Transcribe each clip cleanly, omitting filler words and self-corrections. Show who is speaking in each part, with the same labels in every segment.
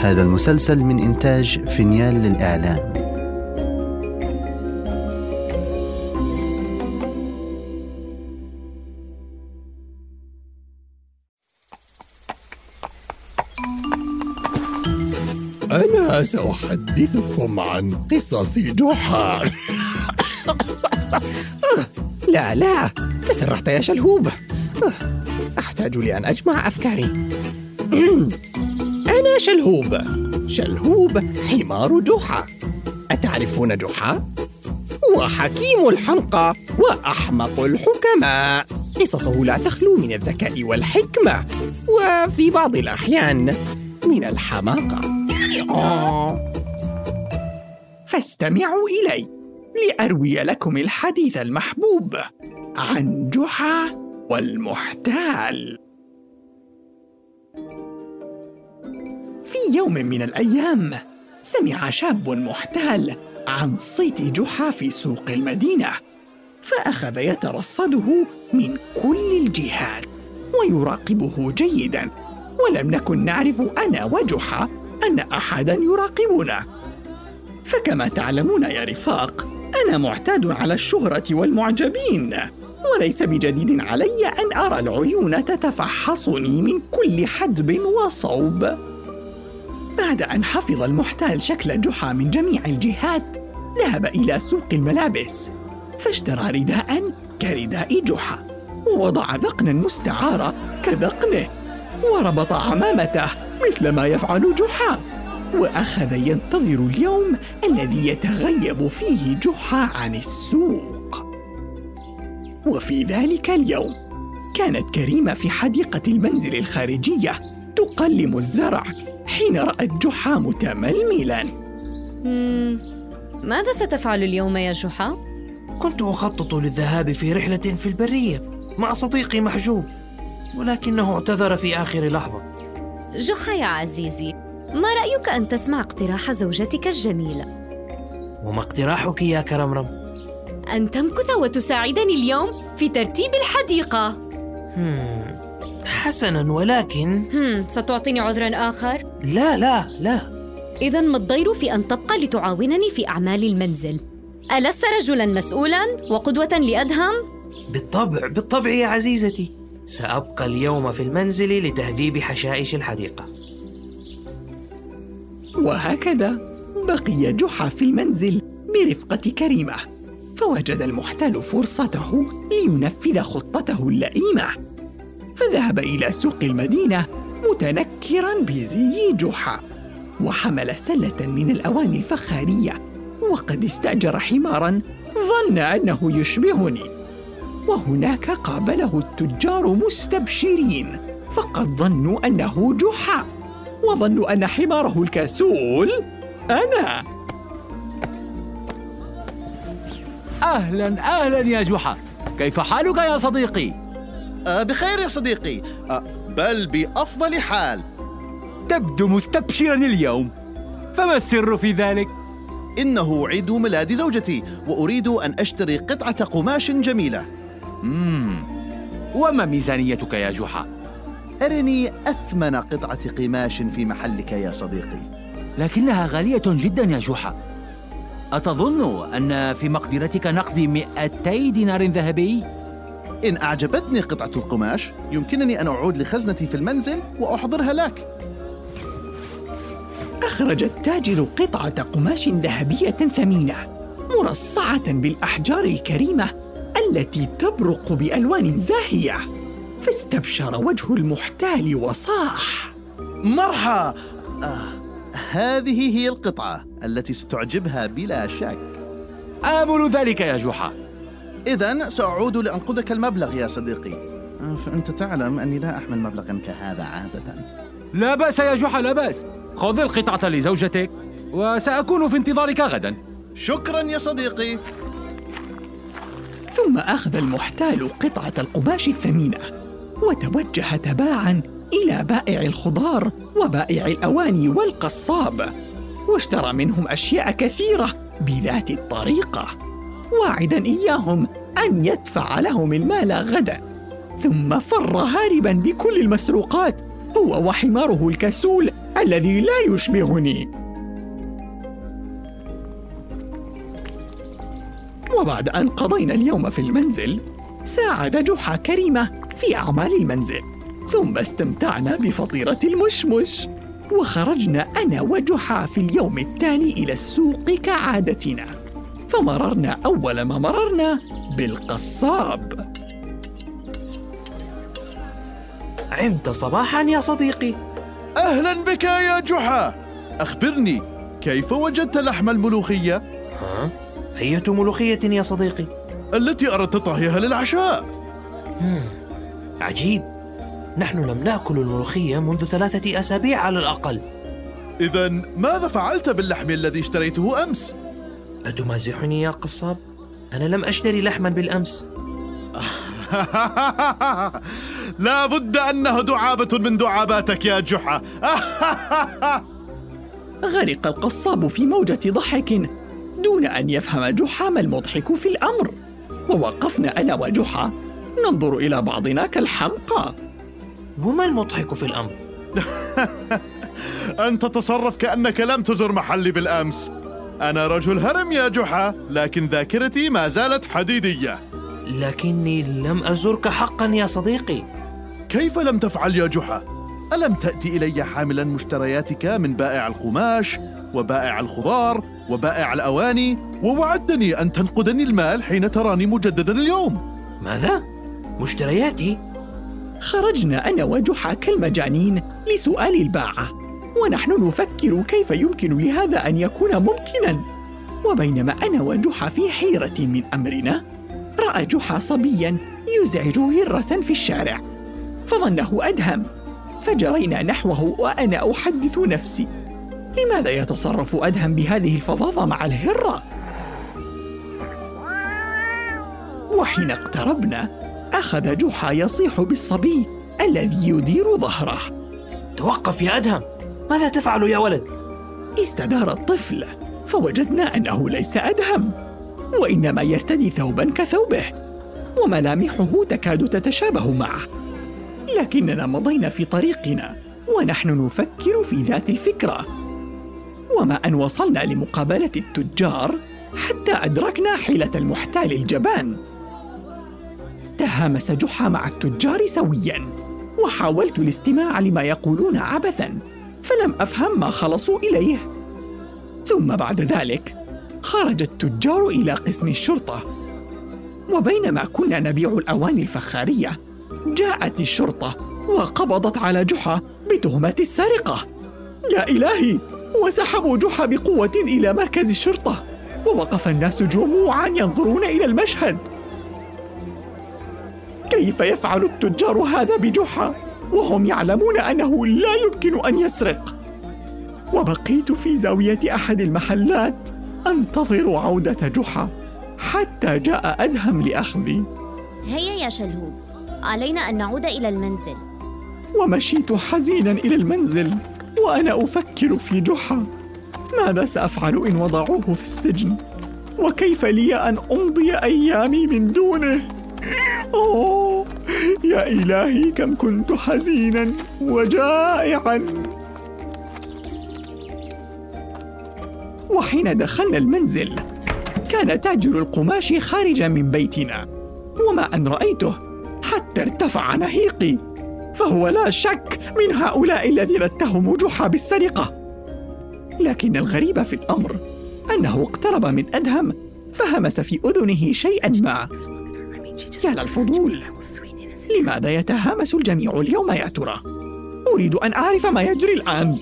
Speaker 1: هذا المسلسل من إنتاج فينيال للإعلام.
Speaker 2: أنا سأحدثكم عن قصص جحا.
Speaker 3: لا تسرحت يا شلهوب. أحتاج لأن أجمع أفكاري. أنا شلهوب حمار جحا. أتعرفون جحا؟ هو حكيم الحمقى وأحمق الحكماء. قصصه لا تخلو من الذكاء والحكمة، وفي بعض الأحيان من الحماقة. فاستمعوا إلي لأروي لكم الحديث المحبوب عن جحا والمحتال. في يوم من الأيام سمع شاب محتال عن صيت جحا في سوق المدينة، فأخذ يترصده من كل الجهات ويراقبه جيداً، ولم نكن نعرف أنا وجحا أن أحداً يراقبنا. فكما تعلمون يا رفاق، أنا معتاد على الشهرة والمعجبين، وليس بجديد علي أن أرى العيون تتفحصني من كل حدب وصوب. بعد أن حفظ المحتال شكل جحا من جميع الجهات، ذهب إلى سوق الملابس فاشترى رداء كرداء جحا، ووضع ذقنا مستعارة كذقنه، وربط عمامته مثل ما يفعل جحا، وأخذ ينتظر اليوم الذي يتغيب فيه جحا عن السوق. وفي ذلك اليوم كانت كريمة في حديقة المنزل الخارجية تقلم الزرع حين رأت جحا متململاً.
Speaker 4: ماذا ستفعل اليوم يا جحا؟
Speaker 5: كنت أخطط للذهاب في رحلة في البرية مع صديقي محجوب، ولكنه اعتذر في آخر لحظة.
Speaker 4: جحا يا عزيزي، ما رأيك أن تسمع اقتراح زوجتك الجميلة؟
Speaker 5: وما اقتراحك يا كرمرم؟
Speaker 4: أن تمكث وتساعدني اليوم في ترتيب الحديقة.
Speaker 5: حسناً، ولكن
Speaker 4: ستعطيني عذراً آخر؟
Speaker 5: لا.
Speaker 4: إذن ما الضير في أن تبقى لتعاونني في أعمال المنزل؟ ألست رجلاً مسؤولاً وقدوة لأدهم؟
Speaker 5: بالطبع يا عزيزتي، سأبقى اليوم في المنزل لتهذيب حشائش الحديقة.
Speaker 3: وهكذا بقي جحا في المنزل برفقة كريمة، فوجد المحتال فرصته لينفذ خطته اللئيمة، فذهب إلى سوق المدينة متنكراً بزي جحا، وحمل سلة من الأواني الفخارية، وقد استأجر حماراً ظن أنه يشبهني. وهناك قابله التجار مستبشرين، فقد ظنوا أنه جحا، وظنوا أن حماره الكسول أنا.
Speaker 6: أهلاً يا جحا، كيف حالك يا صديقي؟
Speaker 7: بخير يا صديقي، بل بأفضل حال.
Speaker 6: تبدو مستبشراً اليوم، فما السر في ذلك؟
Speaker 7: إنه عيد ميلاد زوجتي، وأريد أن أشتري قطعة قماش جميلة.
Speaker 6: وما ميزانيتك يا جحا؟
Speaker 7: أرني أثمن قطعة قماش في محلك يا صديقي.
Speaker 6: لكنها غالية جداً يا جحا. أتظن أن في مقدرتك نقد 200 دينار ذهبي؟
Speaker 7: إن أعجبتني قطعة القماش يمكنني أن أعود لخزنتي في المنزل وأحضرها لك.
Speaker 3: أخرج التاجر قطعة قماش ذهبية ثمينة مرصعة بالأحجار الكريمة التي تبرق بألوان زاهية، فاستبشر وجه المحتال وصاح:
Speaker 7: مرحبا، هذه هي القطعة التي ستعجبها بلا شك.
Speaker 6: آمل ذلك يا جحا.
Speaker 7: إذن سأعود لأنقذك المبلغ يا صديقي، فأنت تعلم أني لا أحمل مبلغا كهذا عادة.
Speaker 6: لا بأس يا جحا، لا بأس. خذ القطعة لزوجتك وسأكون في انتظارك غدا.
Speaker 7: شكرا يا صديقي.
Speaker 3: ثم أخذ المحتال قطعة القماش الثمينة وتوجه تباعا إلى بائع الخضار وبائع الأواني والقصاب، واشترى منهم أشياء كثيرة بذات الطريقة، واعدا إياهم أن يدفع لهم المال غدا. ثم فر هاربا بكل المسروقات هو وحماره الكسول الذي لا يشبهني. وبعد أن قضينا اليوم في المنزل، ساعد جحا كريمة في أعمال المنزل، ثم استمتعنا بفطيرة المشمش، وخرجنا أنا وجحا في اليوم التالي إلى السوق كعادتنا، فمررنا أول ما مررنا بالقصاب.
Speaker 5: عمت صباحا يا صديقي.
Speaker 7: أهلا بك يا جحا. أخبرني، كيف وجدت لحم الملوخية؟
Speaker 5: أية ملوخية يا صديقي؟
Speaker 7: التي أردت طهيها للعشاء.
Speaker 5: عجيب، نحن لم نأكل الملوخية منذ 3 أسابيع على الأقل.
Speaker 7: إذن ماذا فعلت باللحم الذي اشتريته أمس؟
Speaker 5: أتمازحني يا قصاب؟ أنا لم أشتري لحما بالأمس.
Speaker 7: لا بد أنها دعابة من دعاباتك يا جحا.
Speaker 3: غرق القصاب في موجة ضحك دون أن يفهم جحا ما المضحك في الأمر، ووقفنا أنا وجحا ننظر إلى بعضنا كالحمقى.
Speaker 5: وما المضحك في الأمر؟
Speaker 7: أن تتصرف كأنك لم تزر محلي بالأمس. أنا رجل هرم يا جحا، لكن ذاكرتي ما زالت حديدية.
Speaker 5: لكني لم أزرك حقا يا صديقي.
Speaker 7: كيف لم تفعل يا جحا؟ ألم تأتي إلي حاملا مشترياتك من بائع القماش وبائع الخضار وبائع الأواني، ووعدتني أن تنقذني المال حين تراني مجددا اليوم؟
Speaker 5: ماذا؟ مشترياتي؟
Speaker 3: خرجنا أنا وجحا كالمجانين لسؤال الباعة، ونحن نفكر كيف يمكن لهذا أن يكون ممكنا. وبينما أنا وجحا في حيرة من أمرنا، رأى جحا صبيا يزعج هرة في الشارع، فظنه أدهم، فجرينا نحوه وأنا أحدث نفسي: لماذا يتصرف أدهم بهذه الفظاظة مع الهرة؟ وحين اقتربنا، أخذ جحا يصيح بالصبي الذي يدير ظهره:
Speaker 5: توقف يا أدهم، ماذا تفعل يا ولد؟
Speaker 3: استدار الطفل، فوجدنا أنه ليس أدهم، وإنما يرتدي ثوبا كثوبه، وملامحه تكاد تتشابه معه. لكننا مضينا في طريقنا ونحن نفكر في ذات الفكرة، وما أن وصلنا لمقابلة التجار حتى أدركنا حيلة المحتال الجبان. تهامس جحا مع التجار سويا، وحاولت الاستماع لما يقولون عبثا، فلم أفهم ما خلصوا إليه. ثم بعد ذلك خرج التجار إلى قسم الشرطة، وبينما كنا نبيع الأواني الفخارية، جاءت الشرطة وقبضت على جحا بتهمة السرقة. يا إلهي! وسحبوا جحا بقوة إلى مركز الشرطة، ووقف الناس جموعا ينظرون إلى المشهد. كيف يفعل التجار هذا بجحا وهم يعلمون أنه لا يمكن أن يسرق؟ وبقيت في زاوية أحد المحلات أنتظر عودة جحا حتى جاء أدهم لأخذي.
Speaker 8: هيا يا شلهوب، علينا أن نعود إلى المنزل.
Speaker 3: ومشيت حزينا إلى المنزل وأنا أفكر في جحا. ماذا سأفعل إن وضعوه في السجن؟ وكيف لي أن أمضي أيامي من دونه؟ أوه يا إلهي، كم كنت حزينا وجائعا. وحين دخلنا المنزل، كان تاجر القماش خارجا من بيتنا، وما أن رأيته حتى ارتفع نهيقي، فهو لا شك من هؤلاء الذين اتهموا جحا بالسرقة. لكن الغريب في الأمر أنه اقترب من أدهم فهمس في أذنه شيئا ما. يا للفضول، لماذا يتهامس الجميع اليوم يا ترى؟ أريد أن أعرف ما يجري الآن.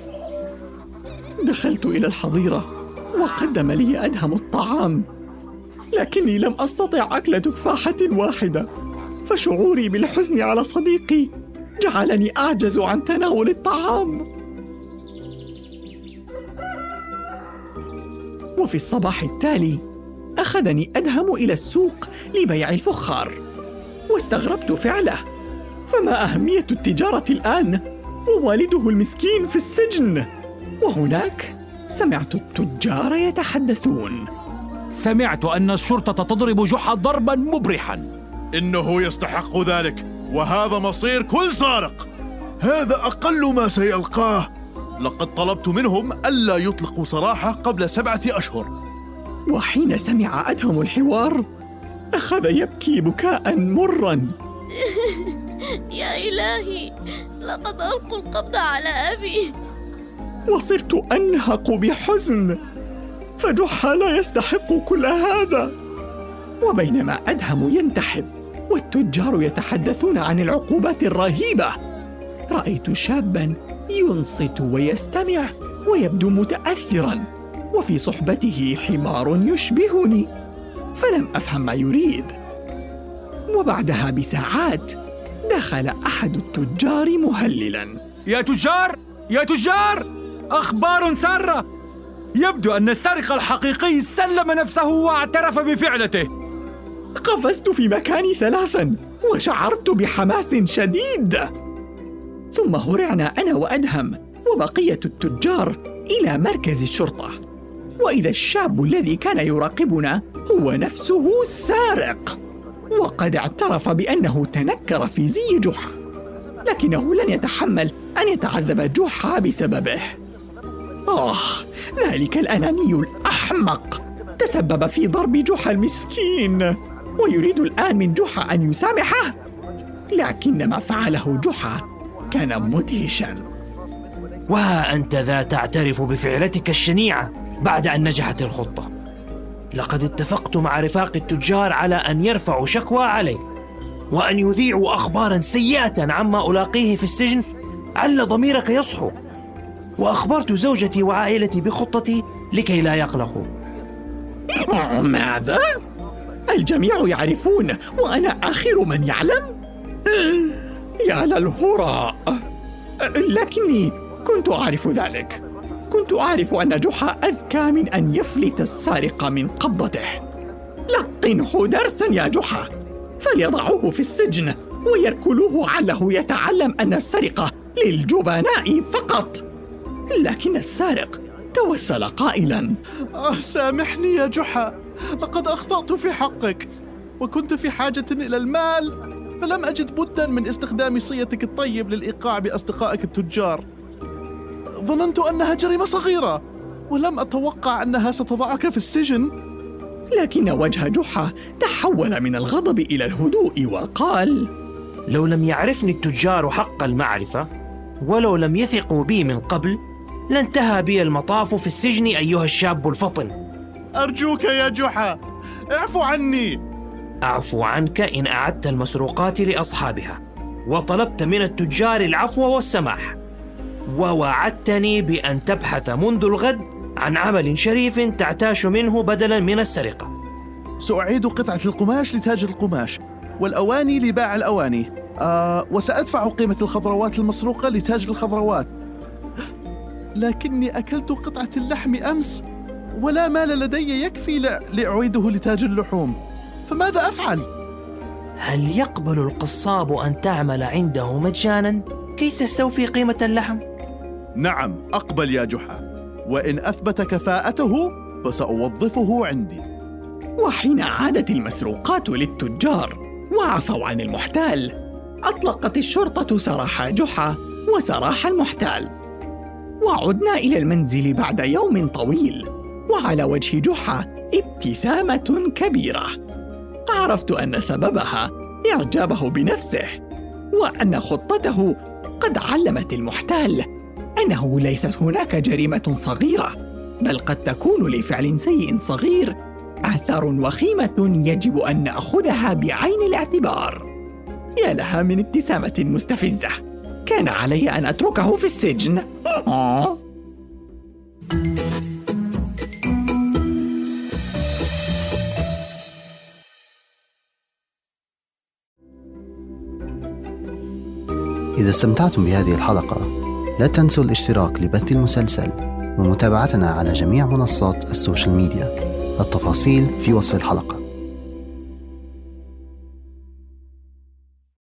Speaker 3: دخلت إلى الحظيرة وقدم لي أدهم الطعام، لكني لم أستطع أكل تفاحة واحدة، فشعوري بالحزن على صديقي جعلني أعجز عن تناول الطعام. وفي الصباح التالي أخذني أدهم إلى السوق لبيع الفخار، واستغربت فعله، فما أهمية التجارة الآن ووالده المسكين في السجن؟ وهناك سمعت التجار يتحدثون.
Speaker 6: سمعت أن الشرطة تضرب جحا ضربا مبرحا.
Speaker 7: إنه يستحق ذلك، وهذا مصير كل سارق. هذا أقل ما سيلقاه، لقد طلبت منهم ألا يطلقوا سراحه قبل 7 أشهر.
Speaker 3: وحين سمع أدهم الحوار أخذ يبكي بكاء مرا.
Speaker 8: يا إلهي، لقد ألقوا القبض على أبي.
Speaker 3: وصرت أنهق بحزن، فجحا لا يستحق كل هذا. وبينما أدهم ينتحب والتجار يتحدثون عن العقوبات الرهيبة، رأيت شاباً ينصت ويستمع ويبدو متأثراً، وفي صحبته حمار يشبهني، فلم أفهم ما يريد. وبعدها بساعات دخل أحد التجار مهللاً:
Speaker 6: يا تجار! يا تجار! أخبار سارة! يبدو أن السارق الحقيقي سلم نفسه واعترف بفعلته.
Speaker 3: قفزت في مكاني 3 وشعرت بحماس شديد. ثم هرعنا أنا وأدهم وبقية التجار إلى مركز الشرطة، وإذا الشاب الذي كان يراقبنا هو نفسه السارق، وقد اعترف بأنه تنكر في زي جحا، لكنه لن يتحمل أن يتعذب جحا بسببه. ذلك الأناني الأحمق تسبب في ضرب جحا المسكين، ويريد الآن من جحا أن يسامحه، لكن ما فعله جحا كان مدهشاً.
Speaker 5: وها أنت ذا تعترف بفعلتك الشنيعة بعد أن نجحت الخطة. لقد اتفقت مع رفاق التجار على أن يرفعوا شكوى علي وأن يذيعوا أخباراً سيئة عما ألاقيه في السجن عل ضميرك يصحو، وأخبرت زوجتي وعائلتي بخطتي لكي لا يقلقوا.
Speaker 3: ماذا؟ الجميع يعرفون وأنا آخر من يعلم؟ يا للهراء! لكني كنت أعرف ذلك. كنت أعرف أن جحا أذكى من أن يفلت السارق من قبضته. لقنه درسا يا جحا، فليضعوه في السجن ويركلوه عله يتعلم أن السرقة للجبناء فقط. لكن السارق توسل قائلا:
Speaker 7: سامحني يا جحا، لقد أخطأت في حقك، وكنت في حاجة إلى المال، فلم أجد بدا من استخدام صيتك الطيب للإيقاع بأصدقائك التجار. ظننت أنها جريمة صغيرة، ولم أتوقع أنها ستضعك في السجن.
Speaker 3: لكن وجه جحا تحول من الغضب إلى الهدوء وقال:
Speaker 5: لو لم يعرفني التجار حق المعرفة، ولو لم يثقوا بي من قبل، لانتهى بي المطاف في السجن أيها الشاب الفطن.
Speaker 7: أرجوك يا جحا، اعفو عني.
Speaker 5: أعفو عنك إن أعدت المسروقات لأصحابها، وطلبت من التجار العفو والسماح، ووعدتني بأن تبحث منذ الغد عن عمل شريف تعتاش منه بدلاً من السرقة.
Speaker 7: سأعيد قطعة القماش لتاجر القماش، والأواني لبائع الأواني، وسأدفع قيمة الخضروات المسروقة لتاجر الخضروات. لكني أكلت قطعة اللحم أمس، ولا مال لدي يكفي لأعيده لتاجر اللحوم، فماذا أفعل؟
Speaker 5: هل يقبل القصاب أن تعمل عنده مجاناً كي تستوفي قيمة اللحم؟
Speaker 7: نعم، أقبل يا جحا، وإن أثبت كفاءته فسأوظفه عندي.
Speaker 3: وحين عادت المسروقات للتجار وعفوا عن المحتال، أطلقت الشرطة سراح جحا وسراح المحتال، وعدنا إلى المنزل بعد يوم طويل، وعلى وجه جحا ابتسامة كبيرة. عرفت أن سببها إعجابه بنفسه، وأن خطته قد علمت المحتال أنه ليست هناك جريمة صغيرة، بل قد تكون لفعل سيء صغير آثار وخيمة يجب أن نأخذها بعين الاعتبار. يا لها من ابتسامة مستفزة! كان علي أن أتركه في السجن.
Speaker 1: إذا استمتعتم بهذه الحلقة لا تنسوا الاشتراك لبث المسلسل ومتابعتنا على جميع منصات السوشيال ميديا. التفاصيل في وصف الحلقة.